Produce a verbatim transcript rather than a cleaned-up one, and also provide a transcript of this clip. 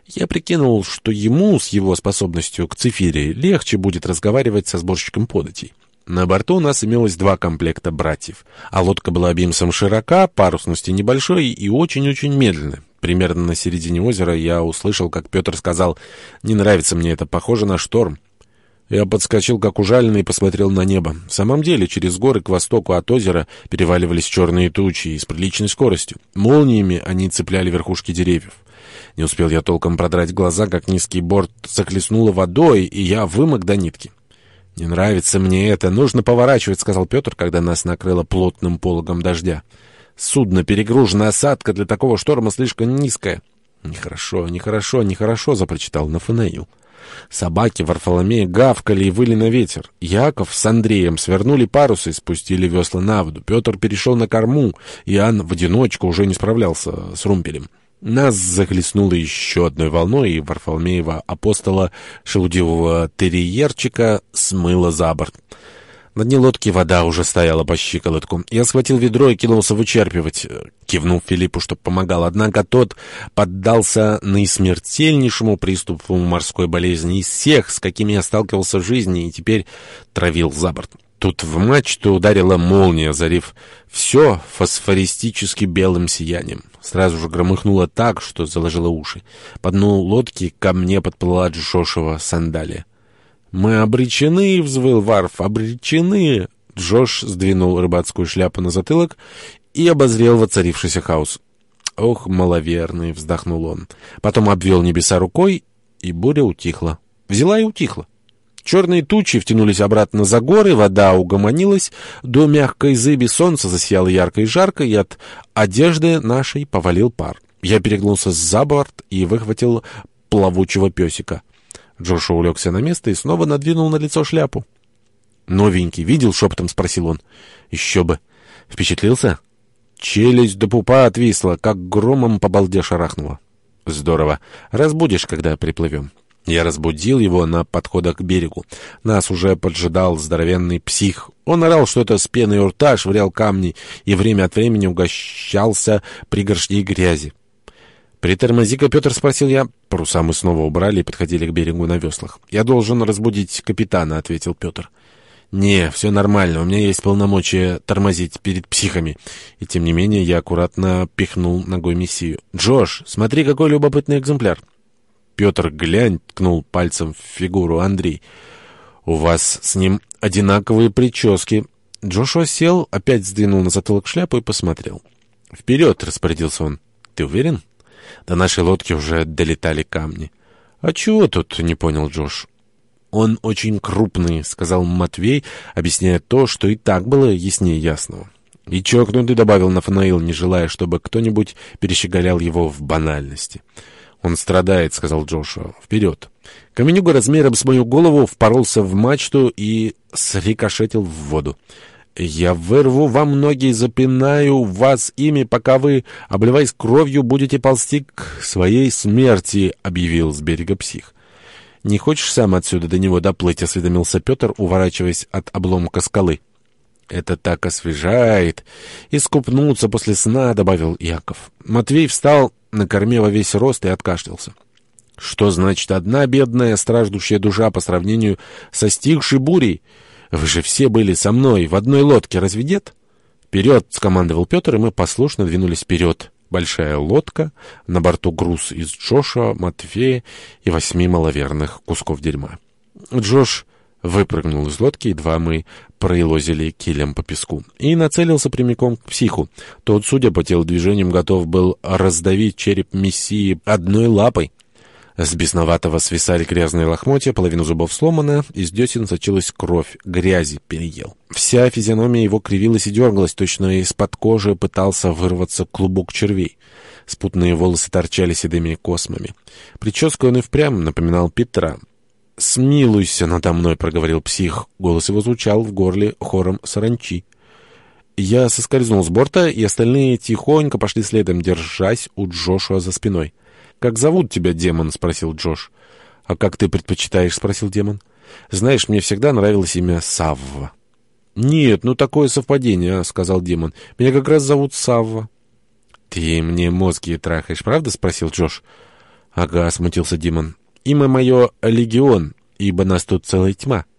Я прикинул, что ему с его способностью к цифире легче будет разговаривать со сборщиком податей. На борту у нас имелось два комплекта братьев, а лодка была бимсом широка, парусности небольшой и очень-очень медленной. Примерно на середине озера я услышал, как Петр сказал: «Не нравится мне это, похоже на шторм». Я подскочил, как ужаленный, и посмотрел на небо. В самом деле, через горы к востоку от озера переваливались черные тучи и с приличной скоростью. Молниями они цепляли верхушки деревьев. Не успел я толком продрать глаза, как низкий борт захлестнуло водой, и я вымок до нитки. «Не нравится мне это, нужно поворачивать», — сказал Петр, когда нас накрыло плотным пологом дождя. «Судно перегружено, осадка для такого шторма слишком низкая». «Нехорошо, нехорошо, нехорошо», — запрочитал Нафанаил. Собаки Варфоломея гавкали и выли на ветер. Яков с Андреем свернули парусы и спустили весла на воду. Петр перешел на корму, Иоанн в одиночку уже не справлялся с румпелем. Нас захлестнуло еще одной волной, и Варфоломеева апостола шелудивого терьерчика смыло за борт. На дне лодки вода уже стояла по щиколотку. Я схватил ведро и кинулся вычерпывать, кивнув Филиппу, чтоб помогал. Однако тот поддался наисмертельнейшему приступу морской болезни из всех, с какими я сталкивался в жизни, и теперь травил за борт. Тут в мачту ударила молния, озарив все фосфористически белым сиянием. Сразу же громыхнуло так, что заложило уши. По дну лодки ко мне подплыла Джошева сандалия. «Мы обречены!» — взвыл Варф. «Обречены!» Джош сдвинул рыбацкую шляпу на затылок и обозрел воцарившийся хаос. «Ох, маловерный!» — вздохнул он. Потом обвел небеса рукой, и буря утихла. Взяла и утихла. Черные тучи втянулись обратно за горы, вода угомонилась, до мягкой зыби солнца засияло ярко и жарко, и от одежды нашей повалил пар. Я перегнулся за борт и выхватил плавучего песика. Джошуа улегся на место и снова надвинул на лицо шляпу. «Новенький, видел?» — шепотом спросил он. «Еще бы. Впечатлился?» Челюсть до пупа отвисла, как громом по балде шарахнула. «Здорово. Разбудишь, когда приплывем». Я разбудил его на подходах к берегу. Нас уже поджидал здоровенный псих. Он орал что-то с пеной у рта, швырял камни и время от времени угощался пригоршней грязи. «Притормози-ка, Петр», — спросил я. Паруса мы снова убрали и подходили к берегу на веслах. «Я должен разбудить капитана», — ответил Петр. «Не, все нормально, у меня есть полномочия тормозить перед психами». И тем не менее я аккуратно пихнул ногой Мессию. «Джош, смотри, какой любопытный экземпляр». «Петр, глянь», — ткнул пальцем в фигуру Андрей. «У вас с ним одинаковые прически». Джошуа сел, опять сдвинул на затылок шляпу и посмотрел. «Вперед», — распорядился он. «Ты уверен?» До нашей лодки уже долетали камни. «А чего тут?» — не понял Джош. «Он очень крупный», — сказал Матвей, объясняя то, что и так было яснее ясного. «И чокнутый», — добавил Нафанаил, не желая, чтобы кто-нибудь перещеголял его в банальности. «Он страдает», — сказал Джошуа. «Вперед!» Каменюга размером с мою голову впоролся в мачту и срикошетил в воду. «Я вырву вам ноги и запинаю вас ими, пока вы, обливаясь кровью, будете ползти к своей смерти», — объявил с берега псих. «Не хочешь сам отсюда до него доплыть?» — осведомился Петр, уворачиваясь от обломка скалы. «Это так освежает! Искупнуться после сна», — добавил Яков. Матвей встал на корме во весь рост и откашлялся. «Что значит одна бедная страждущая душа по сравнению со стихшей бурей? Вы же все были со мной в одной лодке, разве нет?» «Вперед!» — скомандовал Петр, и мы послушно двинулись вперед. Большая лодка, на борту груз из Джоша, Матвея и восьми маловерных кусков дерьма. Джош выпрыгнул из лодки, едва мы проелозили килем по песку, и нацелился прямиком к психу. Тот, судя по телодвижениям, готов был раздавить череп Мессии одной лапой. С бесноватого свисали грязные лохмотья, половина зубов сломана, из десен сочилась кровь, грязи переел. Вся физиономия его кривилась и дергалась, точно из-под кожи пытался вырваться клубок червей. Спутанные волосы торчали седыми космами. Прической он и впрямь напоминал Петра. «Смилуйся надо мной», — проговорил псих. Голос его звучал в горле хором саранчи. Я соскользнул с борта, и остальные тихонько пошли следом, держась у Джошуа за спиной. «Как зовут тебя, демон?» — спросил Джош. «А как ты предпочитаешь?» — спросил демон. «Знаешь, мне всегда нравилось имя Савва». «Нет, ну такое совпадение», — сказал демон. «Меня как раз зовут Савва». «Ты мне мозги трахаешь, правда?» — спросил Джош. «Ага», — смутился Димон. «Имя мое — Легион, ибо нас тут целая тьма».